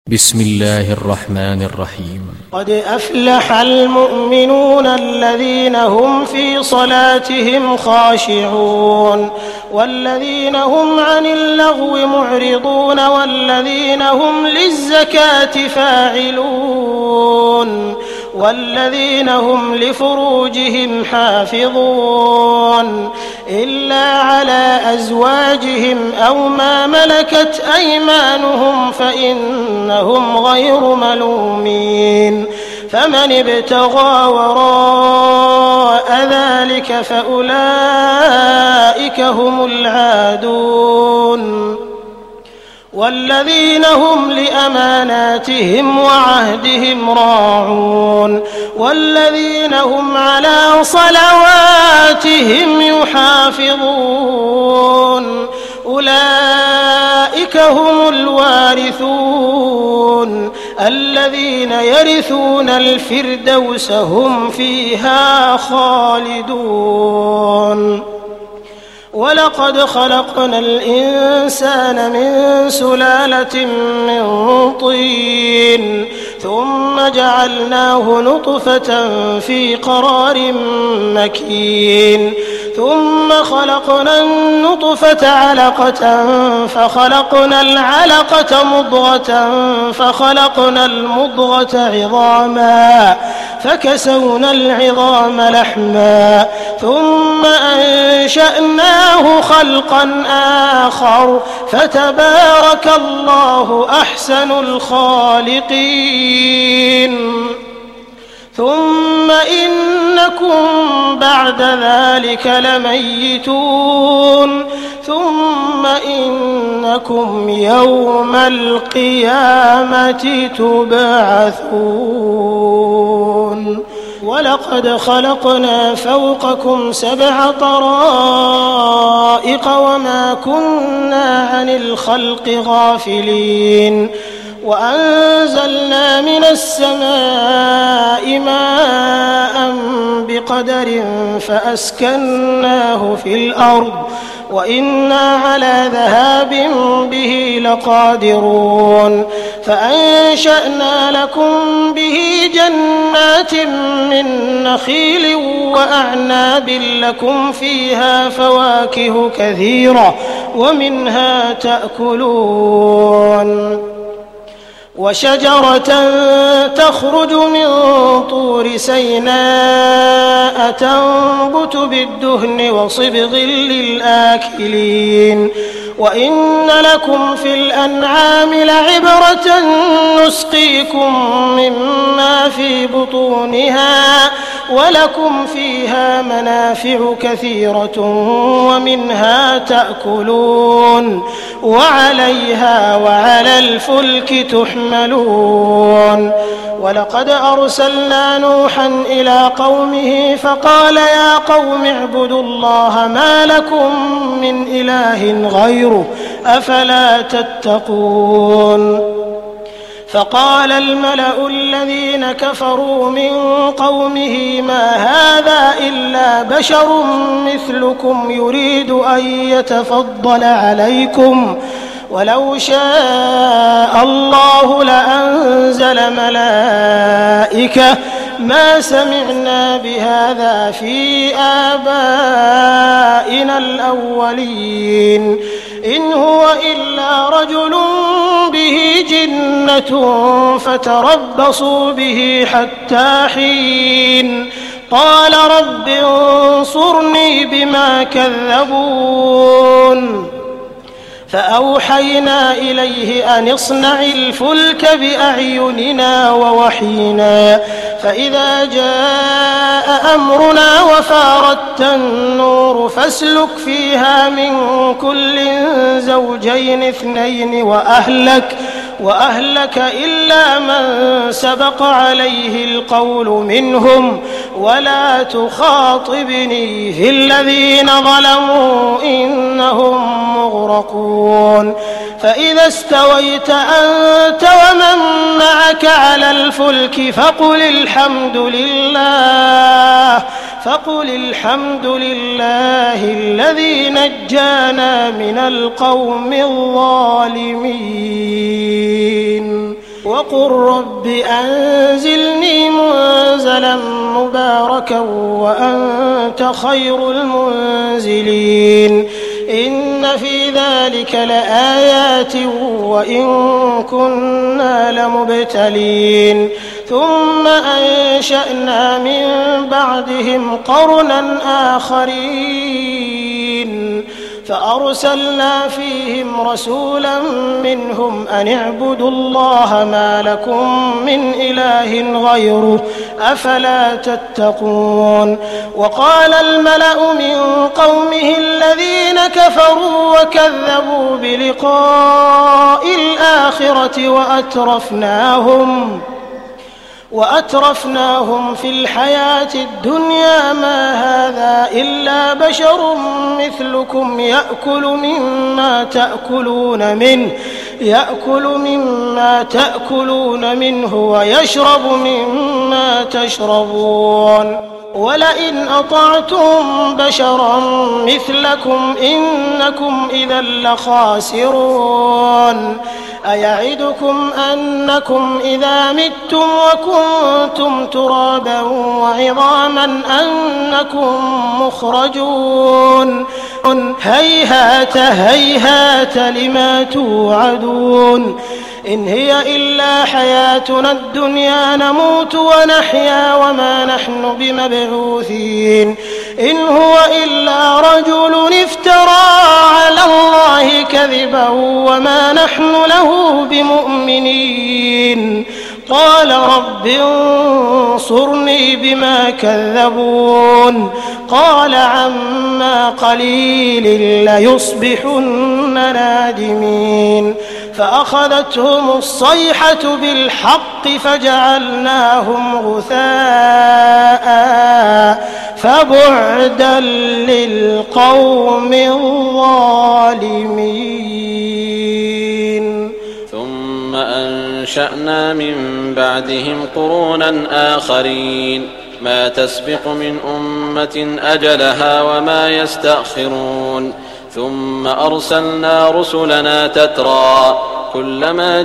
بسم الله الرحمن الرحيم. قد أفلح المؤمنون الذين هم في صلاتهم خاشعون والذين هم عن اللغو معرضون والذين هم للزكاة فاعلون والذين هم لفروجهم حافظون إلا على أزواجهم أو ما ملكت أيمانهم فإنهم غير ملومين فمن ابتغى وراء ذلك فأولئك هم العادون والذين هم لأماناتهم وعهدهم راعون والذين هم على صلواتهم يحافظون أولئك هم الوارثون الذين يرثون الفردوس هم فيها خالدون. ولقد خلقنا الإنسان من سلالة من طين ثم جعلناه نطفة في قرار مكين ثم خلقنا النطفة علقة فخلقنا العلقة مضغة فخلقنا المضغة عظاما فكسونا العظام لحما ثم أنشأناه خلقا آخر فتبارك الله أحسن الخالقين. ثم إنكم بعد ذلك لميتون ثم إنكم يوم القيامة تبعثون. ولقد خلقنا فوقكم 7 طرائق وما كنا عن الخلق غافلين وأنزلنا من السماء ماء بقدر فأسكناه في الأرض وإنا على ذهاب به لقادرون فأنشأنا لكم به جنات من نخيل وأعناب لكم فيها فواكه كثيرة ومنها تأكلون وشجرة تخرج من طور سيناء تنبت بالدهن وصبغ للآكلين وإن لكم في الأنعام لعبرة نسقيكم مما في بطونها ولكم فيها منافع كثيرة ومنها تأكلون وعليها وعلى الفلك تحملون. ولقد أرسلنا نوحا إلى قومه فقال يا قوم اعبدوا الله ما لكم من إله غيره أفلا تتقون. فقال الملأ الذين كفروا من قومه ما هذا إلا بشر مثلكم يريد أن يتفضل عليكم ولو شاء الله لأنزل ملائكة ما سمعنا بهذا في آبائنا الأولين إن هو إلا رجل به جنة فتربصوا به حتى حين قال رب انصرني بما كذبون. فأوحينا إليه أن اصنع الفلك بأعيننا ووحينا فإذا جاء أمرنا وفارت النور فاسلك فيها من كل زوجين 2 وأهلك إلا من سبق عليه القول منهم ولا تخاطبني في الذين ظلموا إنهم مغرقون. فإذا استويت أنت ومن معك على الفلك فقل الحمد لله الذي نجانا من القوم الظالمين. وقل رب أنزلني منزلا مباركا وأنت خير المنزلين إن في ذلك لآيات وإن كنا لمبتلين ثم أنشأنا من بعدهم قرنا آخرين فأرسلنا فيهم رسولا منهم أن اعبدوا الله ما لكم من إله غيره أفلا تتقون وقال الملأ من قومه الذين كفروا وكذبوا بلقاء الآخرة وأترفناهم في الحياة الدنيا ما هذا إلا بشر مثلكم يأكل مما تأكلون منه ويشرب مما تشربون ولئن أطعتم بشرا مثلكم إنكم إذا لخاسرون أيعدكم أنكم إذا متم وكنتم ترابا وعظاما أنكم مخرجون هيهات هيهات لما توعدون إن هي إلا حياتنا الدنيا نموت ونحيا وما نحن بمبعوثين إن هو إلا رجل افترى على الله كذبا وما نحن له بمؤمنين قال رب انصرني بما كذبون قال عما قليل ليصبحن نادمين فأخذتهم الصيحة بالحق فجعلناهم غثاء فبعدا للقوم الظالمين ثم أنشأنا من بعدهم قرونا آخرين ما تسبق من أمة أجلها وما يستأخرون ثم أرسلنا رسلنا تترى كلما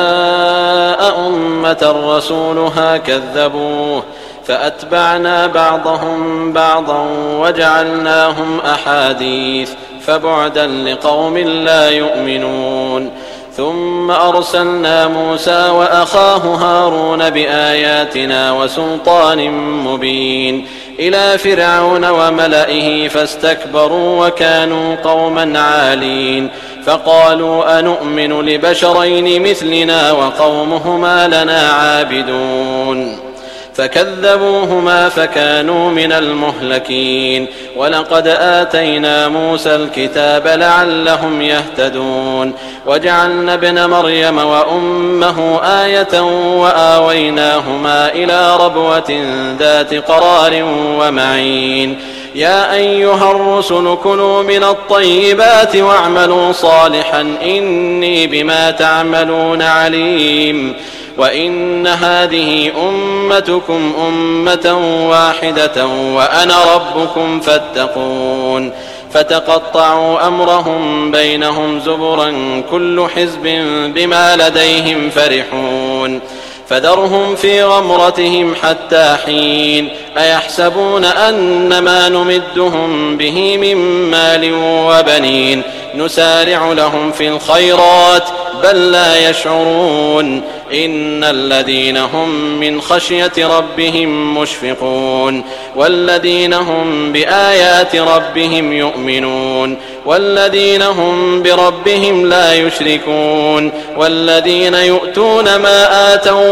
جاء أمة رسولها كذبوه فأتبعنا بعضهم بعضا وجعلناهم أحاديث فبعدا لقوم لا يؤمنون ثم أرسلنا موسى وأخاه هارون بآياتنا وسلطان مبين إلى فرعون وملئه فاستكبروا وكانوا قوما عالين فقالوا أنؤمن لبشرين مثلنا وقومهما لنا عابدون فكذبوهما فكانوا من المهلكين ولقد آتينا موسى الكتاب لعلهم يهتدون وجعلنا ابن مريم وأمه آية وآويناهما إلى ربوة ذات قرار ومعين يا أيها الرسل كلوا من الطيبات واعملوا صالحا إني بما تعملون عليم وإن هذه أمتكم أمة واحدة وأنا ربكم فاتقون فتقطعوا أمرهم بينهم زبرا كل حزب بما لديهم فرحون فذرهم في غمرتهم حتى حين أيحسبون أن ما نمدهم به من مال وبنين نسارع لهم في الخيرات بل لا يشعرون إن الذين هم من خشية ربهم مشفقون والذين هم بآيات ربهم يؤمنون والذين هم بربهم لا يشركون والذين يؤتون ما آتوا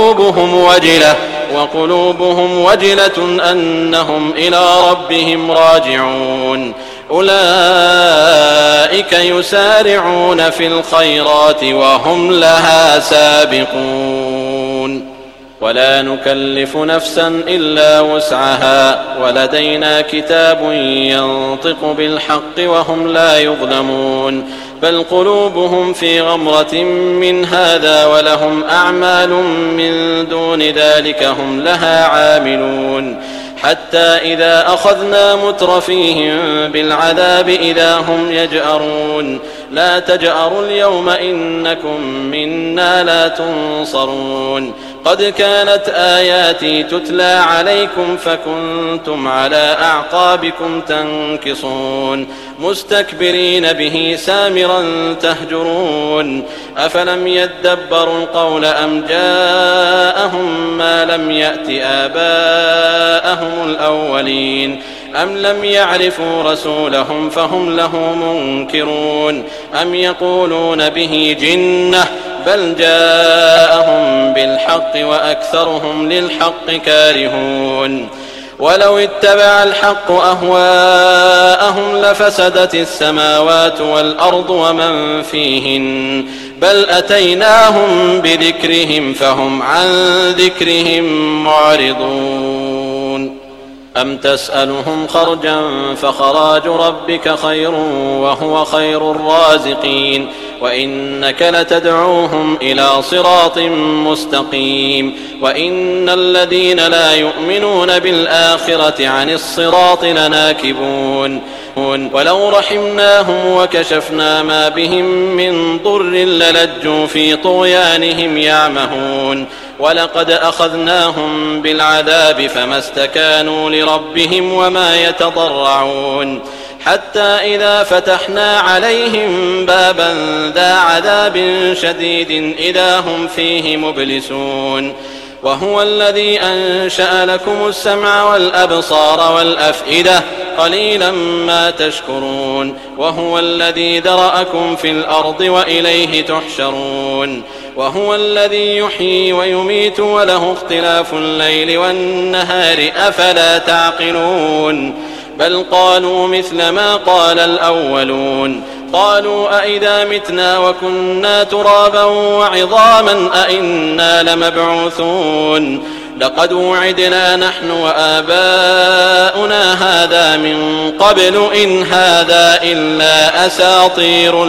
وقلوبهم وجلة أنهم إلى ربهم راجعون أولئك يسارعون في الخيرات وهم لها سابقون ولا نكلف نفسا إلا وسعها ولدينا كتاب ينطق بالحق وهم لا يظلمون بل قلوبهم في غمرة من هذا ولهم أعمال من دون ذلك هم لها عاملون حتى إذا أخذنا مترفيهم بالعذاب إذا هم يجأرون لا تجأروا اليوم إنكم منا لا تنصرون قد كانت آياتي تتلى عليكم فكنتم على أعقابكم تنكصون مستكبرين به سامرا تهجرون أفلم يدبروا القول أم جاءهم ما لم يأت آباءهم الأولين أم لم يعرفوا رسولهم فهم له منكرون أم يقولون به جنة بل جاءهم بالحق وأكثرهم للحق كارهون ولو اتبع الحق أهواءهم لفسدت السماوات والأرض ومن فيهن بل أتيناهم بذكرهم فهم عن ذكرهم معرضون أم تسألهم خرجا فخراج ربك خير وهو خير الرازقين وإنك لتدعوهم إلى صراط مستقيم وإن الذين لا يؤمنون بالآخرة عن الصراط لناكبون ولو رحمناهم وكشفنا ما بهم من ضر للجوا في طغيانهم يعمهون ولقد أخذناهم بالعذاب فما استكانوا لربهم وما يتضرعون حتى إذا فتحنا عليهم بابا ذا عذاب شديد إذا هم فيه مبلسون وهو الذي أنشأ لكم السمع والأبصار والأفئدة قليلا ما تشكرون وهو الذي ذرأكم في الأرض وإليه تحشرون وهو الذي يحيي ويميت وله اختلاف الليل والنهار أفلا تعقلون بل قالوا مثل ما قال الأولون قالوا أئذا متنا وكنا ترابا وعظاما أئنا لمبعوثون لقد وعدنا نحن وآباؤنا هذا من قبل إن هذا إلا أساطير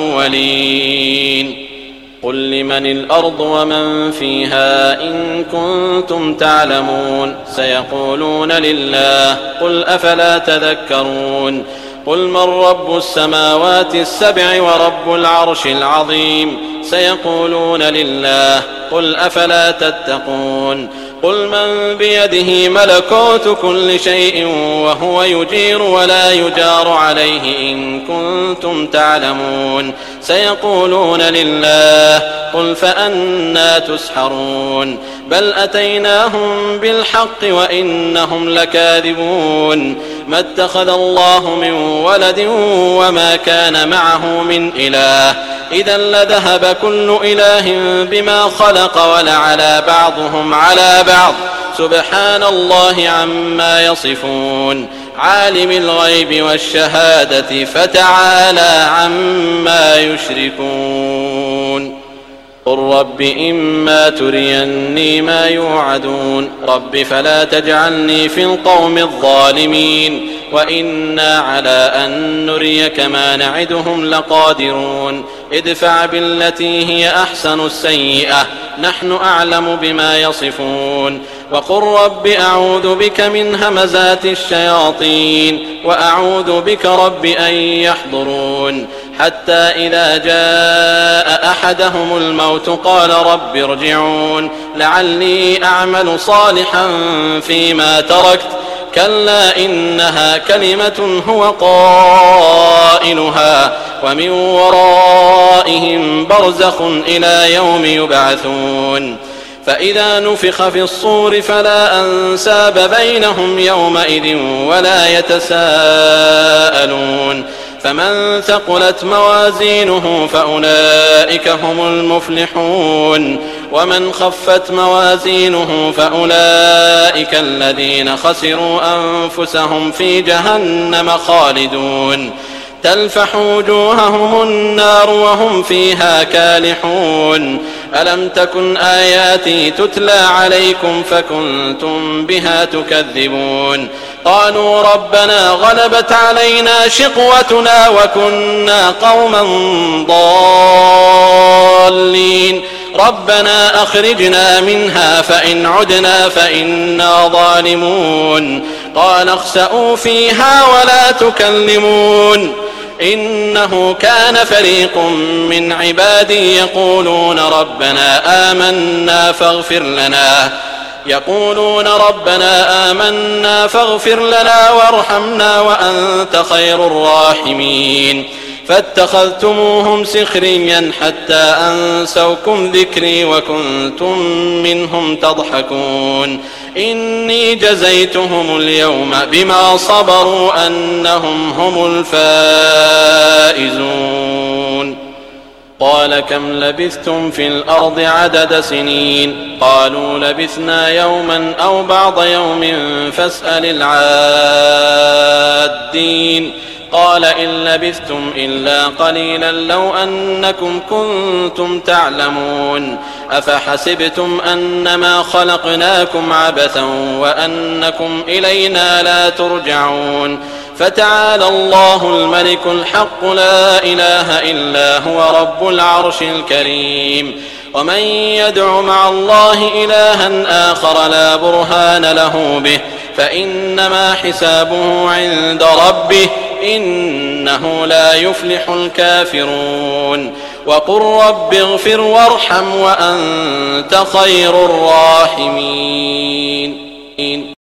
الأولين قل لمن الأرض ومن فيها إن كنتم تعلمون سيقولون لله قل أفلا تذكرون قل من رب السماوات السبع ورب العرش العظيم سيقولون لله قل أفلا تتقون قل من بيده ملكوت كل شيء وهو يجير ولا يجار عليه إن كنتم تعلمون سيقولون لله قل فأنى تسحرون بل أتيناهم بالحق وإنهم لكاذبون ما اتخذ الله من ولد وما كان معه من إله إذا لذهب كل إله بما خلق ولعلى بعضهم على بعض سبحان الله عما يصفون عالم الغيب والشهادة فتعالى عما يشركون قل رب إما تريني ما يوعدون رب فلا تجعلني في القوم الظالمين وإنا على أن نريك ما نعدهم لقادرون ادفع بالتي هي أحسن السيئة نحن أعلم بما يصفون وقل رب أعوذ بك من همزات الشياطين وأعوذ بك رب أن يحضرون حتى إذا جاء أحدهم الموت قال رب ارجعون لعلي أعمل صالحا فيما تركت كلا إنها كلمة هو قائلها ومن ورائهم برزخ إلى يوم يبعثون فإذا نفخ في الصور فلا أنساب بينهم يومئذ ولا يتساءلون فمن ثقلت موازينه فأولئك هم المفلحون ومن خفت موازينه فأولئك الذين خسروا أنفسهم في جهنم خالدون تلفح وجوههم النار وهم فيها كالحون ألم تكن آياتي تتلى عليكم فكنتم بها تكذبون قالوا ربنا غلبت علينا شقوتنا وكنا قوما ضالين ربنا أخرجنا منها فإن عدنا فإنا ظالمون قال اخسئوا فيها ولا تكلمون إنه كان فريق من عبادي يقولون ربنا آمنا فاغفر لنا وارحمنا وأنت خير الراحمين فاتخذتموهم سخريا حتى أنسوكم ذكري وكنتم منهم تضحكون إني جزيتهم اليوم بما صبروا أنهم هم الفائزون قال كم لبثتم في الأرض عدد سنين قالوا لبثنا يوما أو بعض يوم فاسأل العادين قال إن لبثتم إلا قليلا لو أنكم كنتم تعلمون أفحسبتم أنما خلقناكم عبثا وأنكم إلينا لا ترجعون فتعالى الله الملك الحق لا إله إلا هو رب العرش الكريم ومن يدع مع الله إلها آخر لا برهان له به فإنما حسابه عند ربه إنه لا يفلح الكافرون وقل رب اغفر وارحم وأنت خير الراحمين